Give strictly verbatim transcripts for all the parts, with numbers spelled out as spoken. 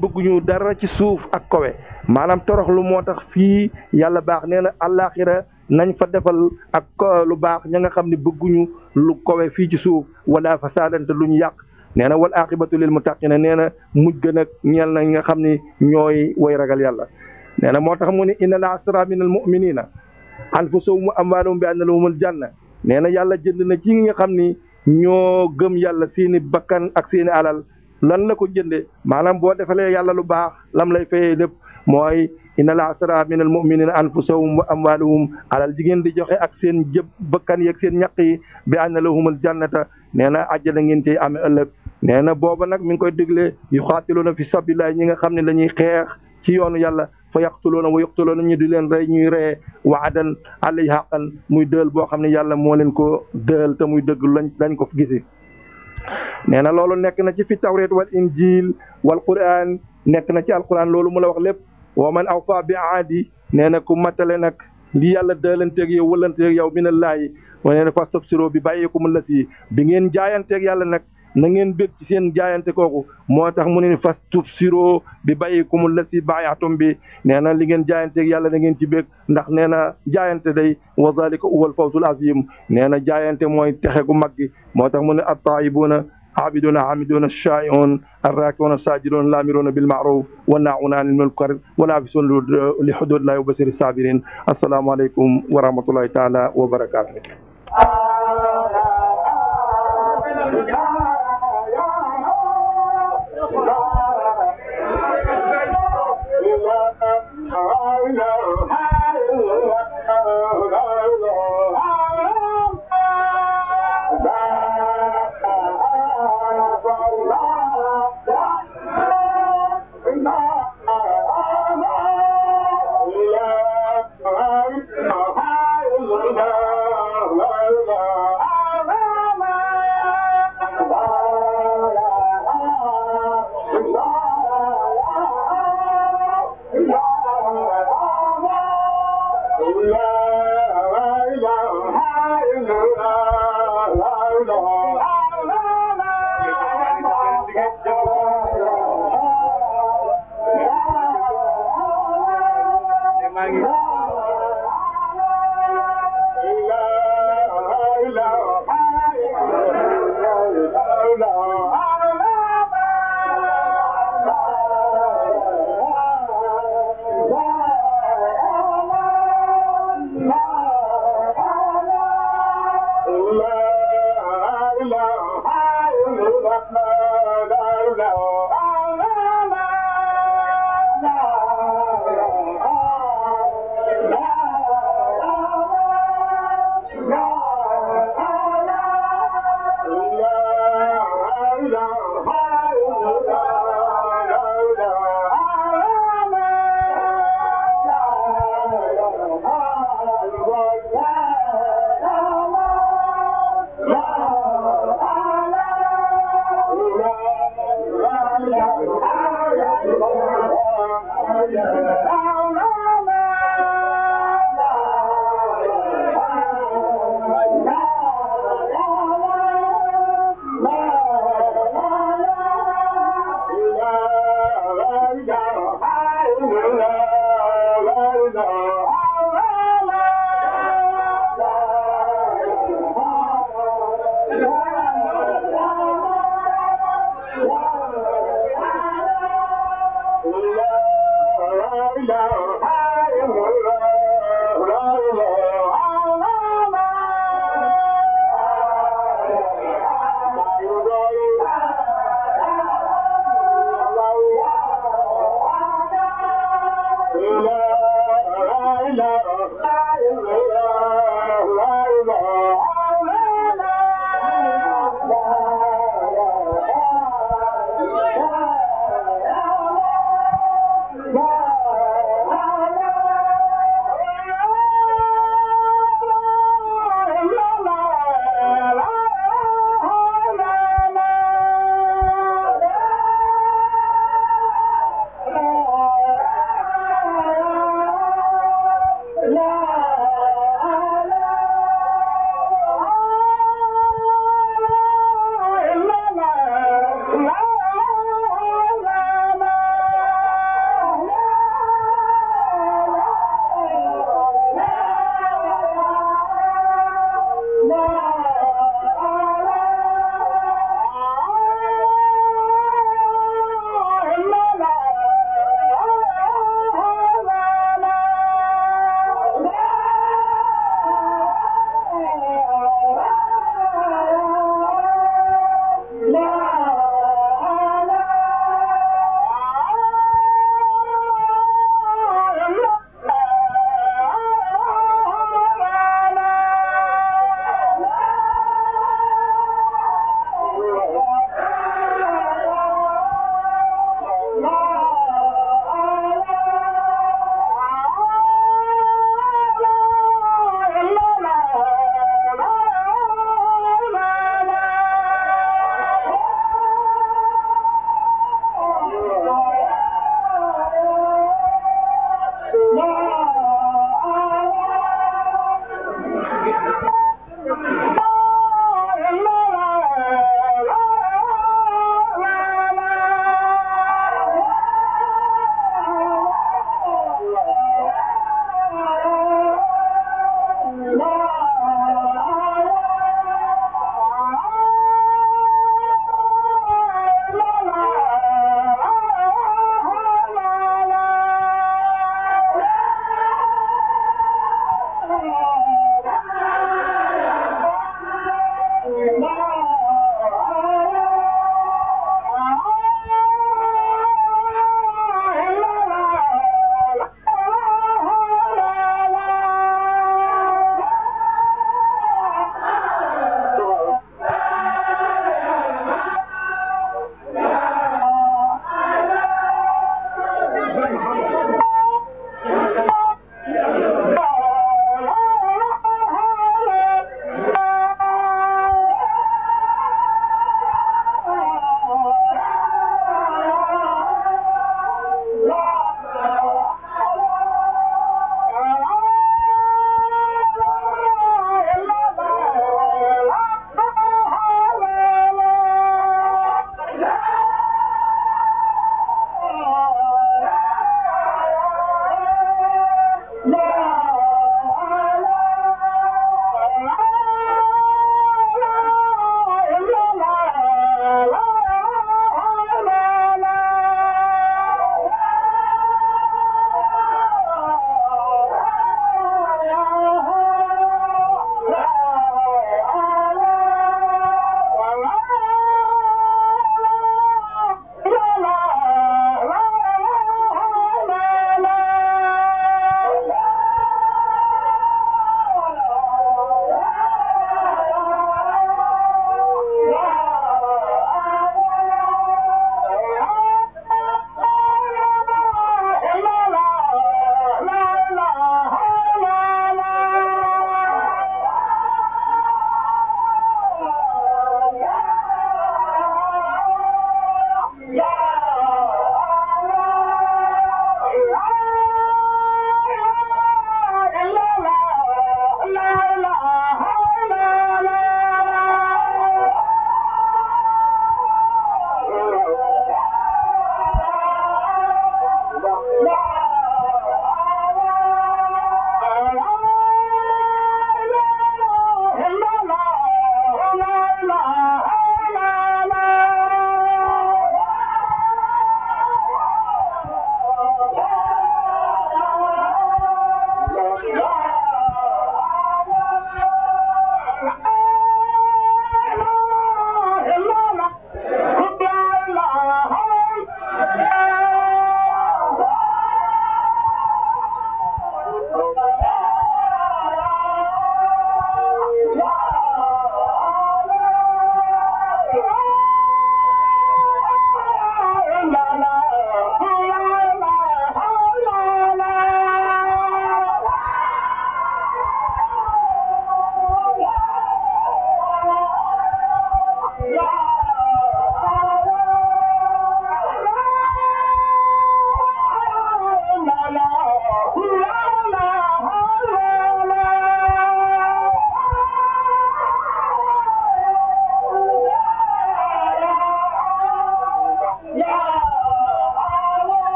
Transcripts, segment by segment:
bëgguñu dara ci suuf ak kowe maanaam toroxlu moo tax fii yàlla baax nee na àllaaxira nañ fa defal ak lu baax ña nga xam ne bëgguñu lu kowe fii ci suuf wala fasaadante luñ yàq nee na wal aqibatu lil muttaqina nee na mujj gën a ñeel na nga xam ni ñooy way ragal yàlla nee na moo tax mu ne inna la asra min al muminina anfusahum wa amwaalahum bi anna lahumul janna nee na yàlla jënd na ci nga xam ni ñoo gëm yàlla seeni bakkan ak seeni alal lan la ko jënde maanaam boo defalee yàlla lu baax lam lay fayee lépp mooy inna la asra min al muminina anfusahum wa amwaalahum alal jigéen di joxe ak seen jëb bakkan yi ak seen ñaq yi bi anna lahumul jannata nee na àjjana ngeen cey amee ëllëg nee na booba nag mi ngi koy digle yu xaatiluuna fi sabilillah ñi nga xam ne dañuy xeex ci yoonu yàlla fa yaqtuluuna wa yuqtuluuna ñu di leen rey ñuy reye waadan alayhi haqqan muy dël boo xam ne yàlla moo leen ko dël te muy dëgg lañ dañ ko gisi nee na loolu nekk na ci fi tawreet wal injil wal quran nekk na ci alquran loolu mu la wax lépp wa man awfa bi aadi nee na ku matale nag li yàlla dëlanteeg yow wëlanteeg yow minallaahi wa nee na fastabsiroo bi bàyyeekum la si bi ngeen jaayanteeg yàlla nag na ngeen bég ci seen jaayante kooku moo tax mu ne fastabsiroo bi bàyyeekum la si baayatum bi nee na li ngeen jaayanteeg yàlla na ngeen ci bég ndax nee na jaayante day wa zalika huwal fawzul azim nee na jaayante mooy texe gu mag gi moo tax mu ne attaayibuna عابدون حامدون الشائعون الراكعون الساجدون الامرون بالمعروف والناهون عن المنكر والعافون لحدود الله وبشر الصابرين السلام عليكم ورحمه الله تعالى وبركاته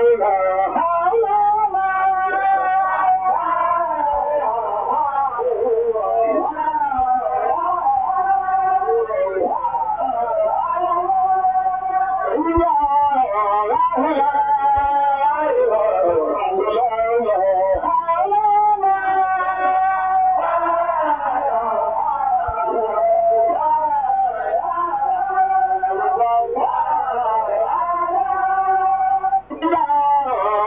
la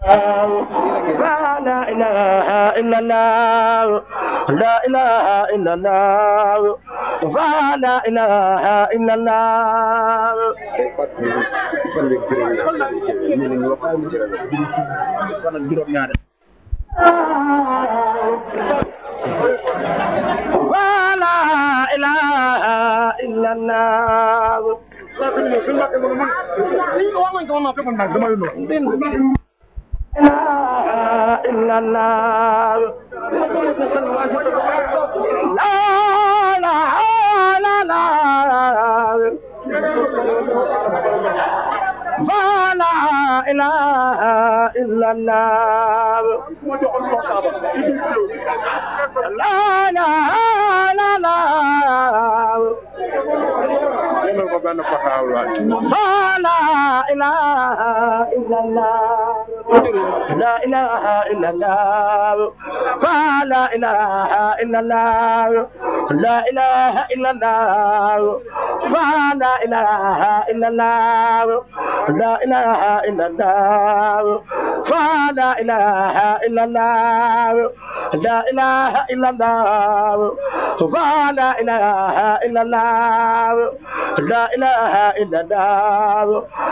لا إله إلا الله لا إله إلا الله لا إله إلا الله ولا إله إلا الله إلا الله لا لا لا لا فلا إله إلا الله لا لا لا لا فلا إله إلا الله لا إله إلا الله فلا إله إلا الله لا إله إلا الله فلا إله إلا الله لا إله إلا الله فلا إله إلا الله لا إله إلا الله فلا إله إلا الله لا إله إلا الله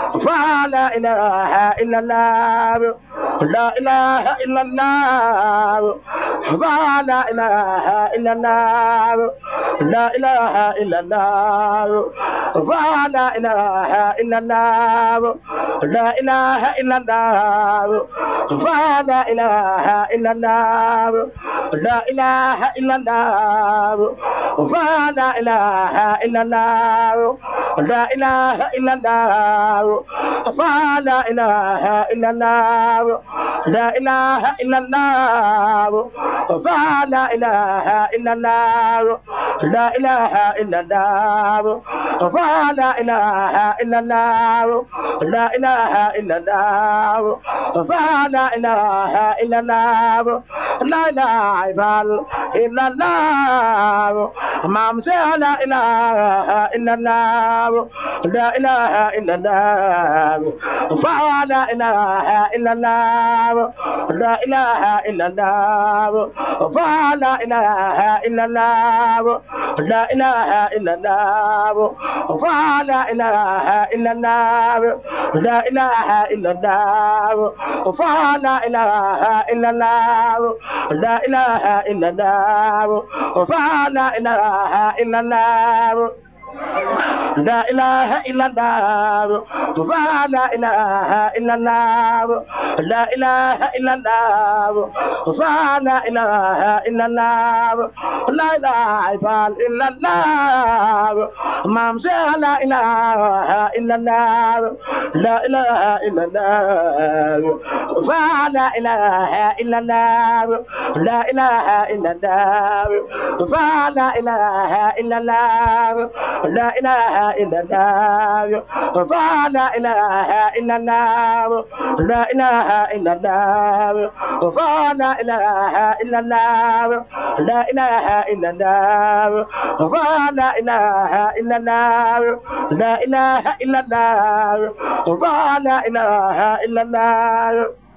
فلا إله إلا الله لا إله إلا الله فلا إله إلا الله لا إله إلا الله فلا إله إلا الله لا إله إلا الله فلا إله إلا الله لا إله إلا الله فلا إله إلا الله لا إله إلا الله فلا إله إلا الله لا إله إلا الله فلا إله إلا الله لا إله إلا الله فلا إله إلا الله لا إله إلا الله فلا إله إلا الله لا إله إلا الله مام لا إله إلا الله لا إله إلا الله فلا إله إلا الله لا إله إلا الله فلا إله إلا الله لا إله إلا الله فلا إله إلا الله لا إله إلا الله فلا إله إلا الله لا إله إلا الله فلا إله إلا الله لا إله إلا الله فلا إله إلا الله لا إله إلا الله فلا إله إلا الله لا إله إلا الله مام لا إله إلا الله لا إله إلا الله فلا إله إلا الله لا إله إلا الله فلا إله إلا الله لا إله إلا الله فلا إله إلا الله لا إله إلا الله فلا إله إلا الله لا إله إلا الله فلا إله إلا الله لا إله إلا الله فلا إله إلا الله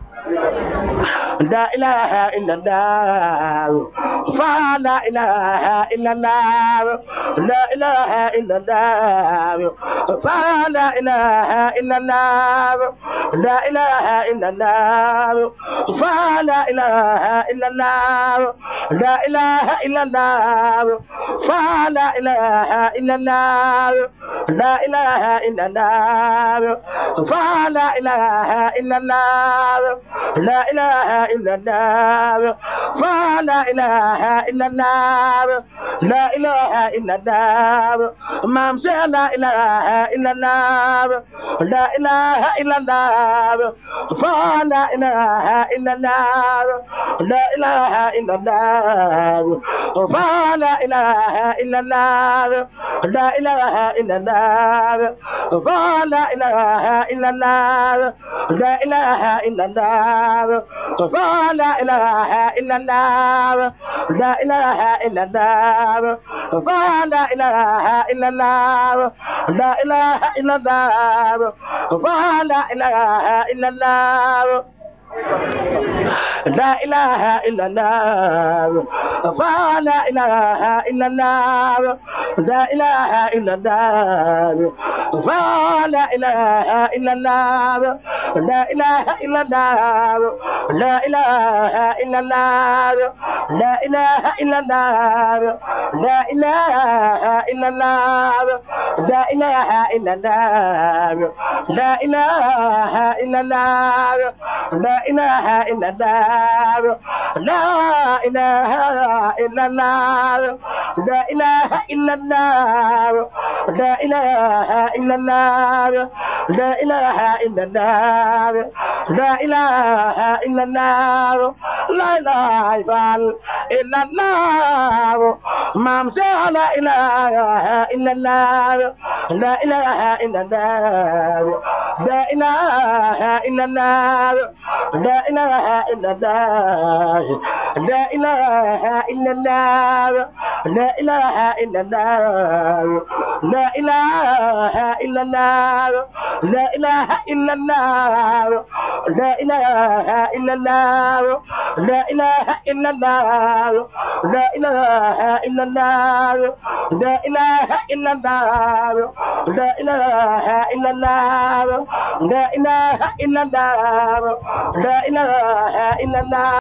لا إله إلا الله فلا إله إلا الله لا إله إلا الله فلا إله إلا الله لا إله إلا الله فلا إله إلا الله لا إله إلا الله فلا إله إلا الله لا إله إلا الله فلا إله إلا الله لا إله إلا الله فلا إله إلا الله لا إله إلا الله مام لا إله إلا الله لا إله إلا الله فلا إله إلا الله لا إله إلا الله فلا إله إلا الله لا إله إلا الله فلا إله إلا الله لا إله إلا الله فلا إله إلا الله لا إله إلا الله فلا إله إلا الله لا إله إلا الله فلا إله إلا الله لا إله إلا الله فلا إله إلا الله لا إله إلا الله فلا إله إلا الله لا إله إلا الله لا إله إلا الله لا إله إلا الله لا إله إلا الله لا إله إلا الله لا إله إلا الله لا إله إلا الله لا إله إلا الله لا إله إلا الله لا إله إلا الله لا إله إلا الله لا إله إلا الله لا إله إلا الله ما مسح لا إله إلا الله لا إله إلا الله لا إله إلا الله لا إله إلا الله لا إله إلا الله لا إله إلا الله لا إله إلا الله لا إله إلا الله لا إله إلا الله لا إله إلا الله لا إله إلا الله لا إله إلا الله لا إله إلا الله لا إله إلا الله لا إله إلا الله